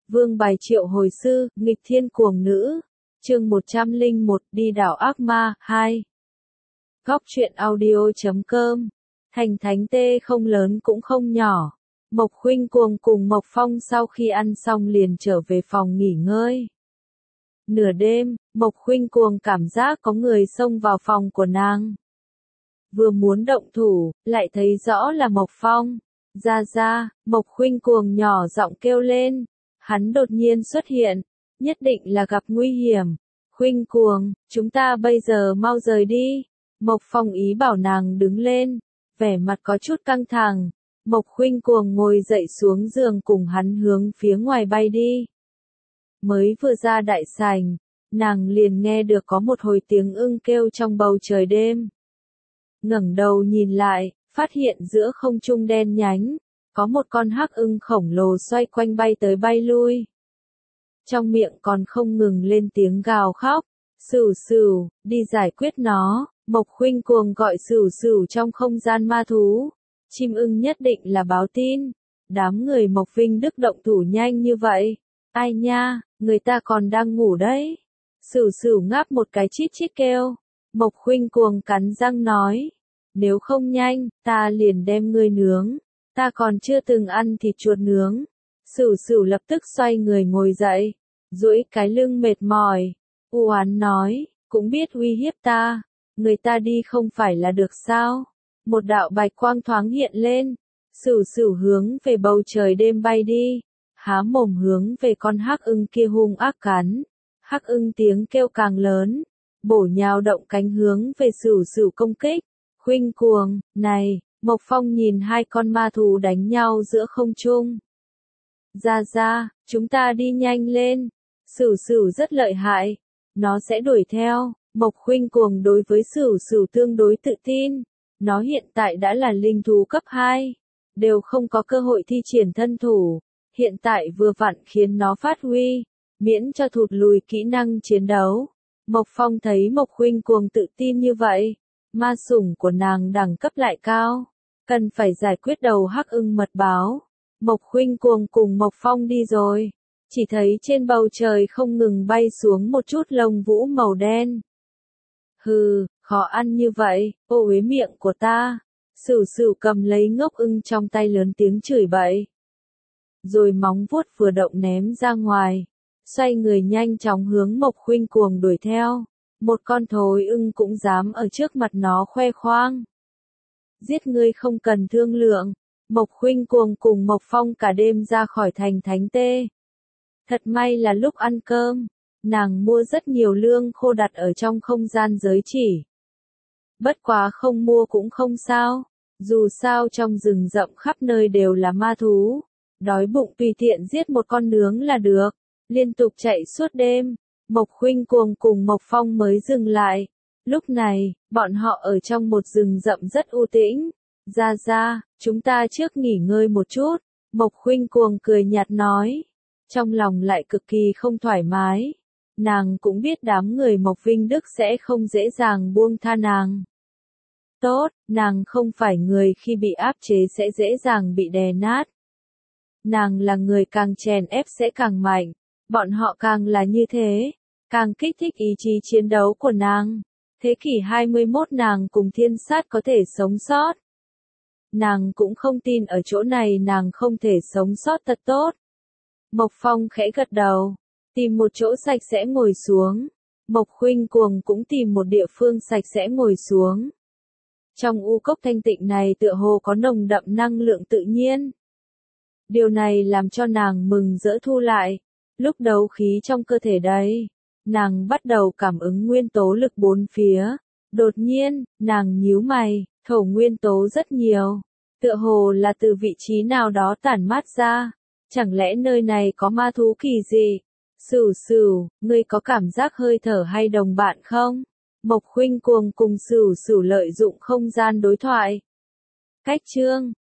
Vương bài triệu hồi sư, nghịch thiên cuồng nữ. Chương 101, đi đảo ác ma, 2. Góc truyện audio.com. Thành thánh tê không lớn cũng không nhỏ. Mộc Khuynh Cuồng cùng Mộc Phong sau khi ăn xong liền trở về phòng nghỉ ngơi. Nửa đêm, Mộc Khuynh Cuồng cảm giác có người xông vào phòng của nàng. Vừa muốn động thủ, lại thấy rõ là Mộc Phong. Ra, Mộc Khuynh Cuồng nhỏ giọng kêu lên. Hắn đột nhiên xuất hiện, nhất định là gặp nguy hiểm. Khuynh Cuồng, chúng ta bây giờ mau rời đi. Mộc Phong ý bảo nàng đứng lên, vẻ mặt có chút căng thẳng. Mộc Khuynh Cuồng ngồi dậy xuống giường cùng hắn hướng phía ngoài bay đi. Mới vừa ra đại sảnh, nàng liền nghe được có một hồi tiếng ưng kêu trong bầu trời đêm. Ngẩng đầu nhìn lại, phát hiện giữa không trung đen nhánh, có một con hắc ưng khổng lồ xoay quanh bay tới bay lui. Trong miệng còn không ngừng lên tiếng gào khóc, Sửu Sửu, đi giải quyết nó. Mộc Khuynh Cuồng gọi Sửu Sửu trong không gian ma thú. Chim ưng nhất định là báo tin. Đám người Mộc Vinh Đức động thủ nhanh như vậy. Ai nha, người ta còn đang ngủ đấy. Sửu Sửu ngáp một cái chít chít kêu. Mộc Khuynh Cuồng cắn răng nói. Nếu không nhanh, ta liền đem ngươi nướng. Ta còn chưa từng ăn thịt chuột nướng. Sửu Sửu lập tức xoay người ngồi dậy. Duỗi cái lưng mệt mỏi. U oán nói, cũng biết uy hiếp ta. Người ta đi không phải là được sao? Một đạo bạch quang thoáng hiện lên. Sửu Sửu hướng về bầu trời đêm bay đi. Há mồm hướng về con hắc ưng kia hung ác cắn. Hắc ưng tiếng kêu càng lớn. Bổ nhào động cánh hướng về Sửu Sửu công kích. Khuynh Cuồng, này, Mộc Phong nhìn hai con ma thú đánh nhau giữa không trung. Ra, chúng ta đi nhanh lên. Sửu Sửu rất lợi hại. Nó sẽ đuổi theo. Mộc Khuynh Cuồng đối với Sửu Sửu tương đối tự tin. Nó hiện tại đã là linh thú cấp 2. Đều không có cơ hội thi triển thân thủ. Hiện tại vừa vặn khiến nó phát huy. Miễn cho thụt lùi kỹ năng chiến đấu. Mộc Phong thấy Mộc Khuynh Cuồng tự tin như vậy. Ma sủng của nàng đẳng cấp lại cao. Cần phải giải quyết đầu hắc ưng mật báo. Mộc Khuynh Cuồng cùng Mộc Phong đi rồi. Chỉ thấy trên bầu trời không ngừng bay xuống một chút lông vũ màu đen. Hừ, khó ăn như vậy, ô uế miệng của ta. Sửu Sửu cầm lấy ngốc ưng trong tay lớn tiếng chửi bậy. Rồi móng vuốt vừa động ném ra ngoài. Xoay người nhanh chóng hướng Mộc Khuynh Cuồng đuổi theo. Một con thối ưng cũng dám ở trước mặt nó khoe khoang. Giết ngươi không cần thương lượng. Mộc Khuynh Cuồng cùng Mộc Phong cả đêm ra khỏi thành thánh tê. Thật may là lúc ăn cơm, nàng mua rất nhiều lương khô đặt ở trong không gian giới chỉ. Bất quá không mua cũng không sao, dù sao trong rừng rậm khắp nơi đều là ma thú. Đói bụng tùy tiện giết một con nướng là được. Liên tục chạy suốt đêm, Mộc Khuynh Cuồng cùng Mộc Phong mới dừng lại. Lúc này, bọn họ ở trong một rừng rậm rất u tĩnh. Ra, chúng ta trước nghỉ ngơi một chút. Mộc Khuynh Cuồng cười nhạt nói. Trong lòng lại cực kỳ không thoải mái. Nàng cũng biết đám người Mộc Vinh Đức sẽ không dễ dàng buông tha nàng. Tốt, nàng không phải người khi bị áp chế sẽ dễ dàng bị đè nát. Nàng là người càng chèn ép sẽ càng mạnh. Bọn họ càng là như thế, càng kích thích ý chí chiến đấu của nàng. Thế kỷ 21 nàng cùng thiên sát có thể sống sót. Nàng cũng không tin ở chỗ này nàng không thể sống sót thật tốt. Mộc Phong khẽ gật đầu, tìm một chỗ sạch sẽ ngồi xuống. Mộc Khuynh Cuồng cũng tìm một địa phương sạch sẽ ngồi xuống. Trong u cốc thanh tịnh này tựa hồ có nồng đậm năng lượng tự nhiên. Điều này làm cho nàng mừng rỡ thu lại. Lúc đấu khí trong cơ thể đấy, nàng bắt đầu cảm ứng nguyên tố lực bốn phía. Đột nhiên, nàng nhíu mày, thổ nguyên tố rất nhiều. Tựa hồ là từ vị trí nào đó tản mát ra. Chẳng lẽ nơi này có ma thú kỳ dị? Sửu Sửu, ngươi có cảm giác hơi thở hay đồng bạn không? Mộc Khuynh Cuồng cùng Sửu Sửu lợi dụng không gian đối thoại. Cách chương